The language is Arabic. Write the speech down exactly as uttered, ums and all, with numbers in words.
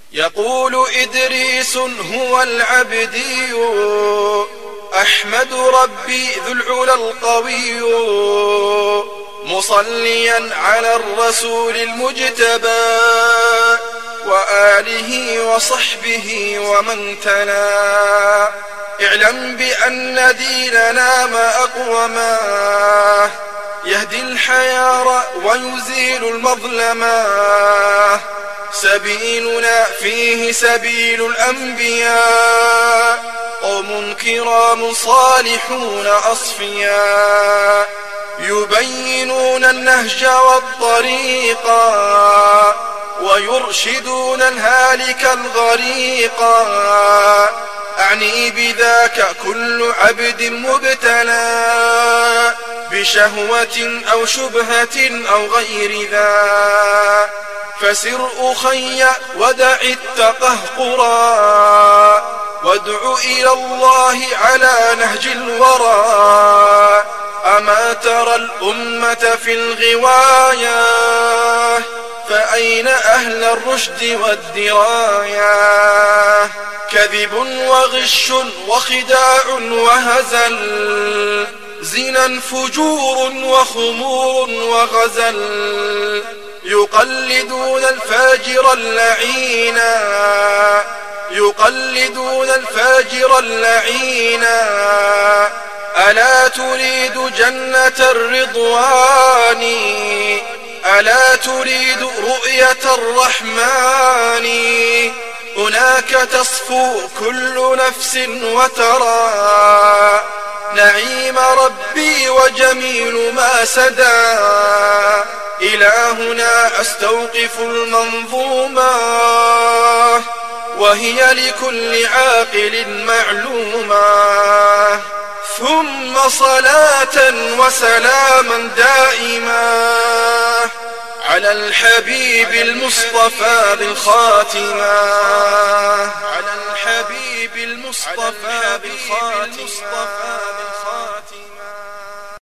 يقول إدريس هو العبدي أحمد ربي ذو العلا القوي مصليا على الرسول المجتبى وآله وصحبه ومن تلا. اعلم بأن ديننا ما أقوما يهدي الحيار ويزيل المظلما سبيلنا فيه سبيل الأنبياء قوم كرام صالحون أصفياء يبينون النهج والطريقا ويرشدون الهالك الغريقا أعني بذاك كل عبد مبتلى بشهوة أو شبهة أو غير ذا فسر أخي ودع التقهقرا وادع إلى الله على نهج الورى. أما ترى الأمة في الغواية فأين أهل الرشد والدراية كذب وغش وخداع وهزل زنا فجور وخمور وغزل يقلدون الفاجر اللعينا يقلدون الفاجر اللعينا. ألا تريد جنة الرضوان ألا تريد رؤية الرحمن هناك تصفو كل نفس وترى نعيم ربي وجميل ما سدى. إلهنا أستوقف المنظومة وهي لكل عاقل معلومة ثم صلاة وسلاما دائما على الحبيب المصطفى بالخاتمة على الحبيب المصطفى بالخاتمة.